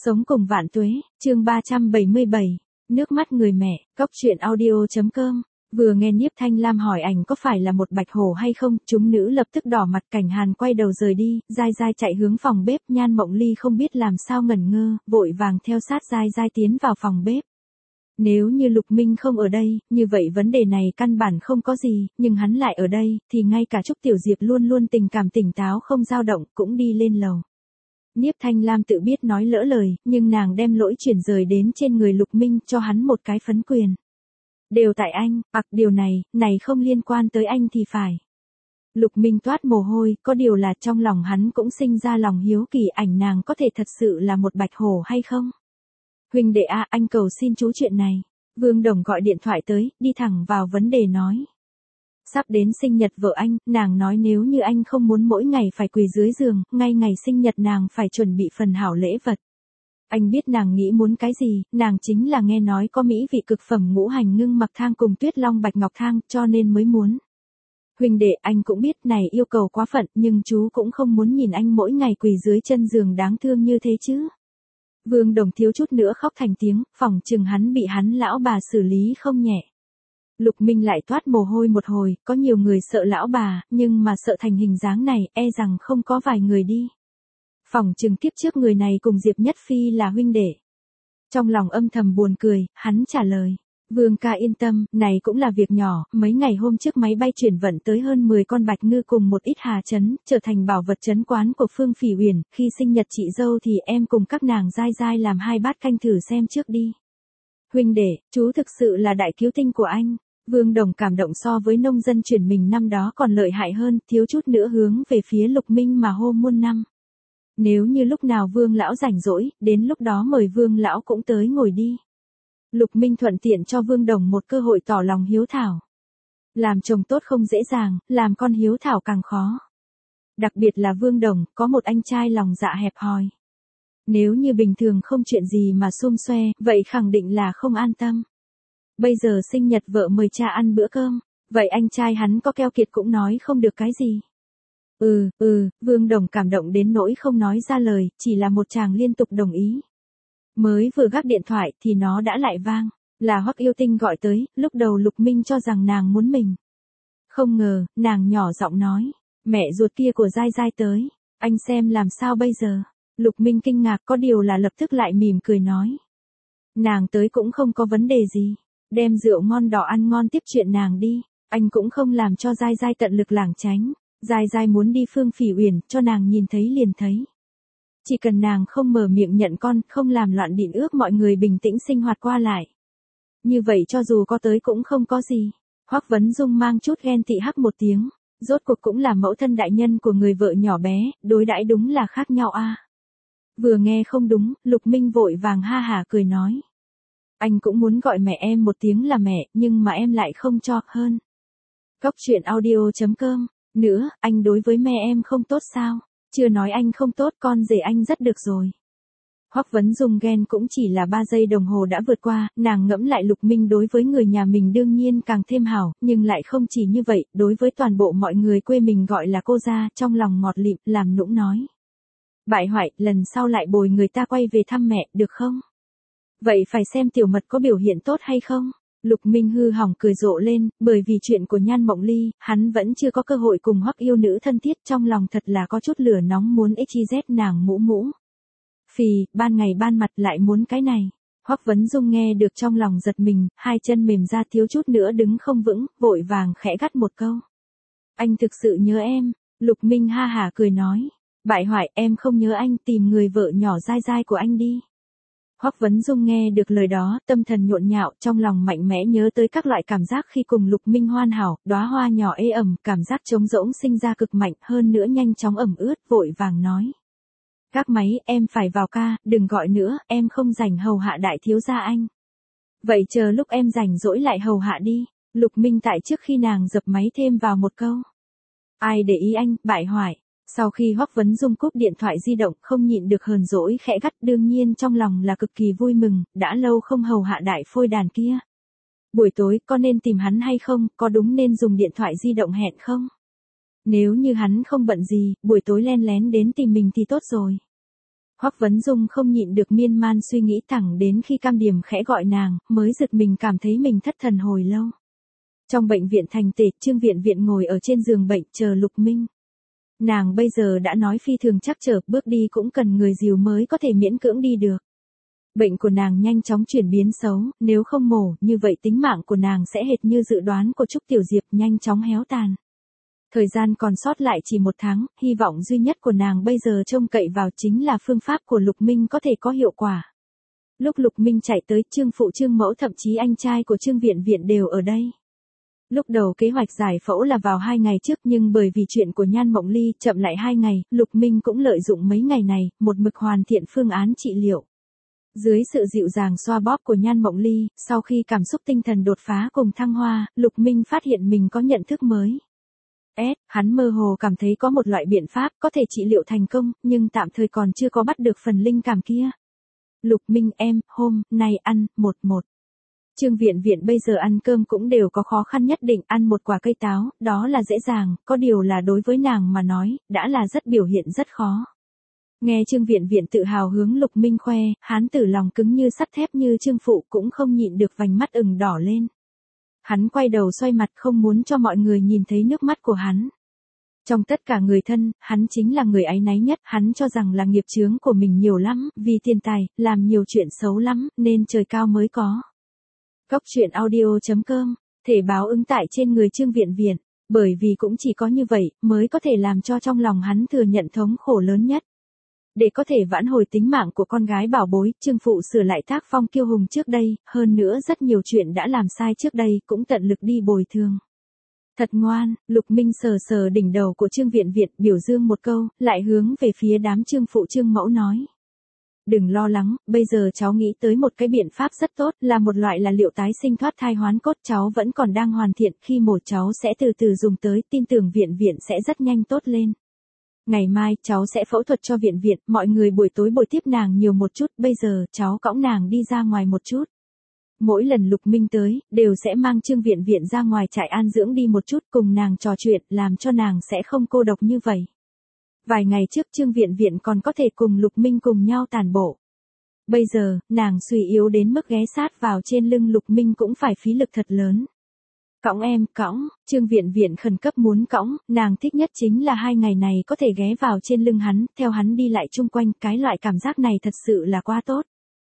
Sống cùng vạn tuế, chương 377, nước mắt người mẹ, cóc truyện audio.com. Vừa nghe Niếp Thanh Lam hỏi ảnh có phải là một bạch hổ hay không, chúng nữ lập tức đỏ mặt. Cảnh Hàn quay đầu rời đi, Giai Giai chạy hướng phòng bếp. Nhan Mộng Ly không biết làm sao ngẩn ngơ, vội vàng theo sát Giai Giai tiến vào phòng bếp. Nếu như Lục Minh không ở đây, như vậy vấn đề này căn bản không có gì, nhưng hắn lại ở đây, thì ngay cả Trúc Tiểu Diệp luôn luôn tình cảm tỉnh táo không dao động, cũng đi lên lầu. Niếp Thanh Lam tự biết nói lỡ lời, nhưng nàng đem lỗi chuyển rời đến trên người Lục Minh, cho hắn một cái phấn quyền. Đều tại anh, điều này không liên quan tới anh thì phải. Lục Minh toát mồ hôi, có điều là trong lòng hắn cũng sinh ra lòng hiếu kỳ, ảnh nàng có thể thật sự là một bạch hổ hay không? Huynh đệ a, anh cầu xin chú chuyện này. Vương Đồng gọi điện thoại tới, đi thẳng vào vấn đề nói. Sắp đến sinh nhật vợ anh, nàng nói nếu như anh không muốn mỗi ngày phải quỳ dưới giường, ngay ngày sinh nhật nàng phải chuẩn bị phần hảo lễ vật. Anh biết nàng nghĩ muốn cái gì, nàng chính là nghe nói có mỹ vị cực phẩm ngũ hành ngưng mặc thang cùng tuyết long bạch ngọc thang, cho nên mới muốn. Huynh đệ, anh cũng biết này yêu cầu quá phận, nhưng chú cũng không muốn nhìn anh mỗi ngày quỳ dưới chân giường đáng thương như thế chứ. Vương Đồng thiếu chút nữa khóc thành tiếng, phỏng chừng hắn bị hắn lão bà xử lý không nhẹ. Lục Minh lại toát mồ hôi một hồi, có nhiều người sợ lão bà, nhưng mà sợ thành hình dáng này, e rằng không có vài người đi. Phỏng chừng kiếp trước người này cùng Diệp Nhất Phi là huynh đệ. Trong lòng âm thầm buồn cười, hắn trả lời. Vương ca yên tâm, này cũng là việc nhỏ, mấy ngày hôm trước máy bay chuyển vận tới hơn 10 con bạch ngư cùng một ít hà trấn, trở thành bảo vật trấn quán của Phương Phỉ Uyển, khi sinh nhật chị dâu thì em cùng các nàng Giai Giai làm 2 bát canh thử xem trước đi. Huynh đệ, chú thực sự là đại cứu tinh của anh. Vương Đồng cảm động so với nông dân chuyển mình năm đó còn lợi hại hơn, thiếu chút nữa hướng về phía Lục Minh mà hô muôn năm. Nếu như lúc nào Vương lão rảnh rỗi, đến lúc đó mời Vương lão cũng tới ngồi đi. Lục Minh thuận tiện cho Vương Đồng một cơ hội tỏ lòng hiếu thảo. Làm chồng tốt không dễ dàng, làm con hiếu thảo càng khó. Đặc biệt là Vương Đồng, có một anh trai lòng dạ hẹp hòi. Nếu như bình thường không chuyện gì mà xum xoe, vậy khẳng định là không an tâm. Bây giờ sinh nhật vợ mời cha ăn bữa cơm, vậy anh trai hắn có keo kiệt cũng nói không được cái gì. Vương Đồng cảm động đến nỗi không nói ra lời, chỉ là một chàng liên tục đồng ý. Mới vừa gác điện thoại thì nó đã lại vang, là Hoắc Yêu Tinh gọi tới, lúc đầu Lục Minh cho rằng nàng muốn mình. Không ngờ, nàng nhỏ giọng nói, mẹ ruột kia của Giai Giai tới, anh xem làm sao bây giờ. Lục Minh kinh ngạc, có điều là lập tức lại mỉm cười nói. Nàng tới cũng không có vấn đề gì, đem rượu ngon đỏ ăn ngon tiếp chuyện nàng đi, anh cũng không làm cho Giai Giai tận lực lảng tránh. Giai Giai muốn đi Phương Phỉ Uyển, cho nàng nhìn thấy liền thấy. Chỉ cần nàng không mở miệng nhận con, không làm loạn địn ước mọi người bình tĩnh sinh hoạt qua lại. Như vậy cho dù có tới cũng không có gì. Hoắc Vấn Dung mang chút ghen tị hắc một tiếng. Rốt cuộc cũng là mẫu thân đại nhân của người vợ nhỏ bé, đối đãi đúng là khác nhau a. Vừa nghe không đúng, Lục Minh vội vàng ha hả cười nói. Anh cũng muốn gọi mẹ em một tiếng là mẹ, nhưng mà em lại không cho hơn. Cóc truyện audio.com. Nữa, anh đối với mẹ em không tốt sao? Chưa nói anh không tốt, con rể anh rất được rồi. Hoắc Vấn Dung ghen cũng chỉ là 3 giây đồng hồ đã vượt qua, nàng ngẫm lại Lục Minh đối với người nhà mình đương nhiên càng thêm hảo, nhưng lại không chỉ như vậy, đối với toàn bộ mọi người quê mình gọi là cô gia, trong lòng ngọt lịm, làm nũng nói. Bại hoại, lần sau lại bồi người ta quay về thăm mẹ, được không? Vậy phải xem Tiểu Mật có biểu hiện tốt hay không? Lục Minh hư hỏng cười rộ lên, bởi vì chuyện của Nhan Mộng Ly, hắn vẫn chưa có cơ hội cùng Hoắc yêu nữ thân thiết, trong lòng thật là có chút lửa nóng muốn xyz nàng mũ. Phì, ban ngày ban mặt lại muốn cái này. Hoắc Vấn Dung nghe được trong lòng giật mình, hai chân mềm ra thiếu chút nữa đứng không vững, vội vàng khẽ gắt một câu. Anh thực sự nhớ em. Lục Minh ha hả cười nói. Bại hoại, em không nhớ anh, tìm người vợ nhỏ Giai Giai của anh đi. Hoắc Vấn Dung nghe được lời đó, tâm thần nhộn nhạo, trong lòng mạnh mẽ nhớ tới các loại cảm giác khi cùng Lục Minh hoàn hảo, đóa hoa nhỏ ê ẩm, cảm giác trống rỗng sinh ra cực mạnh, hơn nữa nhanh chóng ẩm ướt, vội vàng nói. Các máy, em phải vào ca, đừng gọi nữa, em không rảnh hầu hạ đại thiếu gia anh. Vậy chờ lúc em rảnh rỗi lại hầu hạ đi. Lục Minh tại trước khi nàng dập máy thêm vào một câu. Ai để ý anh, bại hoại. Sau khi Hoắc Vấn Dung cúp điện thoại di động, không nhịn được hờn dỗi khẽ gắt, đương nhiên trong lòng là cực kỳ vui mừng, đã lâu không hầu hạ đại phôi đàn kia. Buổi tối, có nên tìm hắn hay không, có đúng nên dùng điện thoại di động hẹn không? Nếu như hắn không bận gì, buổi tối len lén đến tìm mình thì tốt rồi. Hoắc Vấn Dung không nhịn được miên man suy nghĩ thẳng đến khi Cam Điểm khẽ gọi nàng, mới giật mình cảm thấy mình thất thần hồi lâu. Trong bệnh viện thành tể, Trương Viện Viện ngồi ở trên giường bệnh chờ Lục Minh. Nàng bây giờ đã nói phi thường chắc trở, bước đi cũng cần người dìu mới có thể miễn cưỡng đi được. Bệnh của nàng nhanh chóng chuyển biến xấu, nếu không mổ, như vậy tính mạng của nàng sẽ hệt như dự đoán của Trúc Tiểu Diệp, nhanh chóng héo tàn. Thời gian còn sót lại chỉ 1 tháng, hy vọng duy nhất của nàng bây giờ trông cậy vào chính là phương pháp của Lục Minh có thể có hiệu quả. Lúc Lục Minh chạy tới, Trương phụ Trương mẫu thậm chí anh trai của Trương Viện Viện đều ở đây. Lúc đầu kế hoạch giải phẫu là vào 2 ngày trước, nhưng bởi vì chuyện của Nhan Mộng Ly chậm lại 2 ngày, Lục Minh cũng lợi dụng mấy ngày này, một mực hoàn thiện phương án trị liệu. Dưới sự dịu dàng xoa bóp của Nhan Mộng Ly, sau khi cảm xúc tinh thần đột phá cùng thăng hoa, Lục Minh phát hiện mình có nhận thức mới. Hắn mơ hồ cảm thấy có một loại biện pháp có thể trị liệu thành công, nhưng tạm thời còn chưa có bắt được phần linh cảm kia. Lục Minh em, hôm nay ăn, 1. Trương Viện Viện bây giờ ăn cơm cũng đều có khó khăn nhất định, ăn một quả cây táo, đó là dễ dàng, có điều là đối với nàng mà nói, đã là rất biểu hiện rất khó. Nghe Trương Viện Viện tự hào hướng Lục Minh khoe, hán tử lòng cứng như sắt thép như Trương phụ cũng không nhịn được vành mắt ửng đỏ lên. Hắn quay đầu xoay mặt không muốn cho mọi người nhìn thấy nước mắt của hắn. Trong tất cả người thân, hắn chính là người áy náy nhất, hắn cho rằng là nghiệp chướng của mình nhiều lắm, vì tiền tài, làm nhiều chuyện xấu lắm, nên trời cao mới có. Góc truyện audio.com, thể báo ứng tại trên người Trương Viện Viện, bởi vì cũng chỉ có như vậy, mới có thể làm cho trong lòng hắn thừa nhận thống khổ lớn nhất. Để có thể vãn hồi tính mạng của con gái bảo bối, Trương phụ sửa lại tác phong kiêu hùng trước đây, hơn nữa rất nhiều chuyện đã làm sai trước đây, cũng tận lực đi bồi thường. Thật ngoan, Lục Minh sờ sờ đỉnh đầu của Trương Viện Viện, biểu dương một câu, lại hướng về phía đám Trương phụ Trương mẫu nói. Đừng lo lắng, bây giờ cháu nghĩ tới một cái biện pháp rất tốt, là một loại là liệu tái sinh thoát thai hoán cốt, cháu vẫn còn đang hoàn thiện, khi mổ cháu sẽ từ từ dùng tới, tin tưởng Viện Viện sẽ rất nhanh tốt lên. Ngày mai, cháu sẽ phẫu thuật cho Viện Viện, mọi người buổi tối bồi tiếp nàng nhiều một chút, bây giờ, cháu cõng nàng đi ra ngoài một chút. Mỗi lần Lục Minh tới, đều sẽ mang Trương Viện Viện ra ngoài trại an dưỡng đi một chút, cùng nàng trò chuyện, làm cho nàng sẽ không cô độc như vậy. Vài ngày trước Trương Viện Viện còn có thể cùng Lục Minh cùng nhau tản bộ. Bây giờ, nàng suy yếu đến mức ghé sát vào trên lưng Lục Minh cũng phải phí lực thật lớn. Cõng em, cõng, Trương Viện Viện khẩn cấp muốn cõng, nàng thích nhất chính là 2 ngày này có thể ghé vào trên lưng hắn, theo hắn đi lại chung quanh, cái loại cảm giác này thật sự là quá tốt.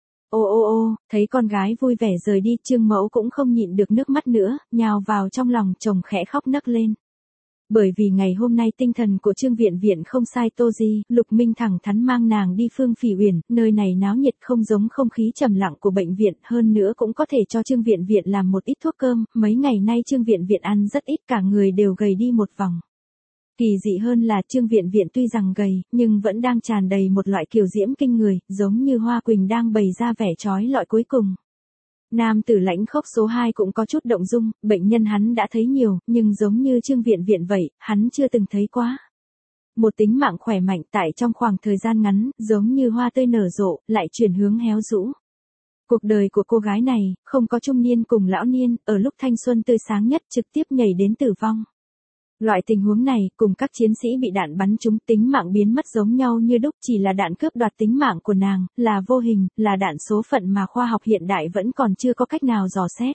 Ô, thấy con gái vui vẻ rời đi, Trương mẫu cũng không nhịn được nước mắt nữa, nhào vào trong lòng chồng khẽ khóc nấc lên. Bởi vì ngày hôm nay tinh thần của Trương Viện Viện không sai Tô Di, Lục Minh thẳng thắn mang nàng đi Phương Phỉ Uyển, nơi này náo nhiệt không giống không khí trầm lặng của bệnh viện, hơn nữa cũng có thể cho Trương Viện Viện làm một ít thuốc cơm, mấy ngày nay Trương Viện Viện ăn rất ít, cả người đều gầy đi một vòng. Kỳ dị hơn là Trương Viện Viện tuy rằng gầy, nhưng vẫn đang tràn đầy một loại kiều diễm kinh người, giống như hoa quỳnh đang bày ra vẻ trói lọi cuối cùng. Nam tử lãnh khốc số 2 cũng có chút động dung, bệnh nhân hắn đã thấy nhiều, nhưng giống như Trương Viện Viện vậy, hắn chưa từng thấy quá. Một tính mạng khỏe mạnh tại trong khoảng thời gian ngắn, giống như hoa tươi nở rộ, lại chuyển hướng héo rũ. Cuộc đời của cô gái này, không có trung niên cùng lão niên, ở lúc thanh xuân tươi sáng nhất trực tiếp nhảy đến tử vong. Loại tình huống này, cùng các chiến sĩ bị đạn bắn trúng tính mạng biến mất giống nhau như đúc, chỉ là đạn cướp đoạt tính mạng của nàng, là vô hình, là đạn số phận mà khoa học hiện đại vẫn còn chưa có cách nào dò xét.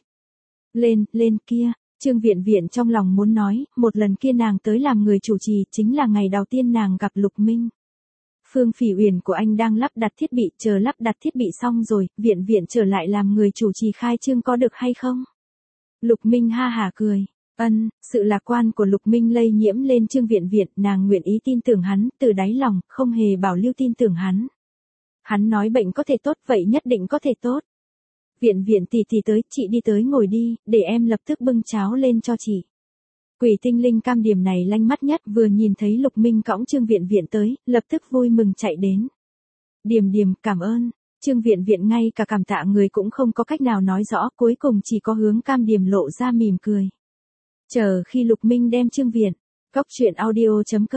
Lên kia, Trương Viện Viện trong lòng muốn nói, một lần kia nàng tới làm người chủ trì, chính là ngày đầu tiên nàng gặp Lục Minh. Phương Phỉ Uyển của anh đang lắp đặt thiết bị, chờ lắp đặt thiết bị xong rồi, Viện Viện trở lại làm người chủ trì khai trương có được hay không? Lục Minh ha hả cười. Sự lạc quan của Lục Minh lây nhiễm lên Trương Viện Viện, nàng nguyện ý tin tưởng hắn, từ đáy lòng, không hề bảo lưu tin tưởng hắn. Hắn nói bệnh có thể tốt, vậy nhất định có thể tốt. Viện Viện tỷ tới, chị đi tới ngồi đi, để em lập tức bưng cháo lên cho chị. Quỷ tinh linh Cam Điểm này lanh mắt nhất, vừa nhìn thấy Lục Minh cõng Trương Viện Viện tới, lập tức vui mừng chạy đến. Điểm, cảm ơn. Trương Viện Viện ngay cả cảm tạ người cũng không có cách nào nói rõ, cuối cùng chỉ có hướng Cam Điểm lộ ra mỉm cười. Chờ khi Lục Minh đem Trương Viện, góc truyện audio.com,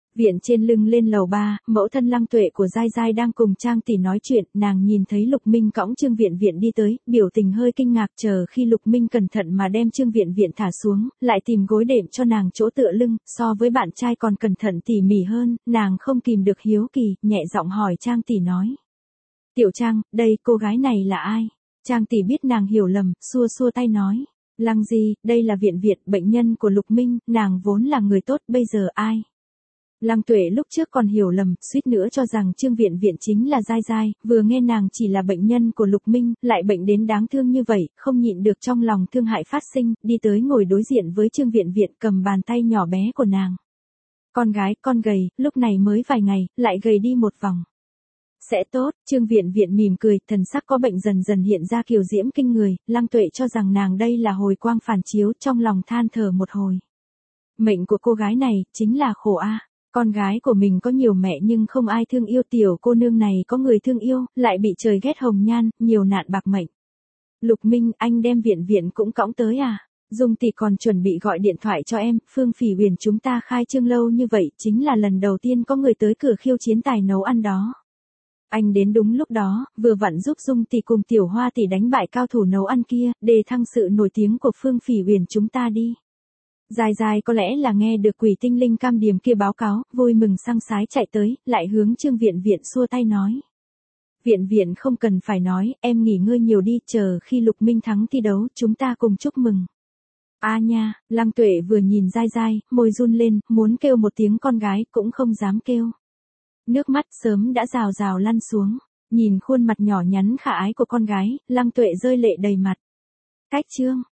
Viện trên lưng lên lầu 3, mẫu thân Lăng Tuệ của Giai Giai đang cùng Trang tỷ nói chuyện, nàng nhìn thấy Lục Minh cõng Trương Viện Viện đi tới, biểu tình hơi kinh ngạc chờ khi Lục Minh cẩn thận mà đem Trương Viện Viện thả xuống, lại tìm gối đệm cho nàng chỗ tựa lưng, so với bạn trai còn cẩn thận tỉ mỉ hơn, nàng không kìm được hiếu kỳ, nhẹ giọng hỏi Trang tỷ nói. Tiểu Trang, đây cô gái này là ai? Trang tỷ biết nàng hiểu lầm, xua xua tay nói. Lăng Di, đây là Viện Viện, bệnh nhân của Lục Minh, nàng vốn là người tốt, bây giờ ai? Lăng Tuệ lúc trước còn hiểu lầm, suýt nữa cho rằng Trương Viện Viện chính là Giai Giai, vừa nghe nàng chỉ là bệnh nhân của Lục Minh, lại bệnh đến đáng thương như vậy, không nhịn được trong lòng thương hại phát sinh, đi tới ngồi đối diện với Trương Viện Viện cầm bàn tay nhỏ bé của nàng. Con gái, con gầy, lúc này mới vài ngày, lại gầy đi một vòng. Sẽ tốt, Trương Viện Viện mỉm cười, thần sắc có bệnh dần dần hiện ra kiều diễm kinh người, Lăng Tuệ cho rằng nàng đây là hồi quang phản chiếu, trong lòng than thở một hồi. Mệnh của cô gái này, chính là khổ a. Con gái của mình có nhiều mẹ nhưng không ai thương yêu, tiểu cô nương này có người thương yêu, lại bị trời ghét hồng nhan, nhiều nạn bạc mệnh. Lục Minh, anh đem Viện Viện cũng cõng tới à? Dung tỷ còn chuẩn bị gọi điện thoại cho em, Phương Phỉ Huyền chúng ta khai trương lâu như vậy, chính là lần đầu tiên có người tới cửa khiêu chiến tài nấu ăn đó. Anh đến đúng lúc đó, vừa vặn giúp Dung tỷ cùng Tiểu Hoa tỷ đánh bại cao thủ nấu ăn kia, đề thăng sự nổi tiếng của Phương Phỉ Huyền chúng ta đi. Giai Giai có lẽ là nghe được quỷ tinh linh cam điềm kia báo cáo, vui mừng sang sái chạy tới, lại hướng Trương Viện Viện xua tay nói. Viện Viện không cần phải nói, em nghỉ ngơi nhiều đi, chờ khi Lục Minh thắng thi đấu, chúng ta cùng chúc mừng. A nha, Lăng Tuệ vừa nhìn Giai Giai, môi run lên, muốn kêu một tiếng con gái, cũng không dám kêu. Nước mắt sớm đã rào rào lăn xuống, nhìn khuôn mặt nhỏ nhắn khả ái của con gái, Lăng Tuệ rơi lệ đầy mặt. Cách chương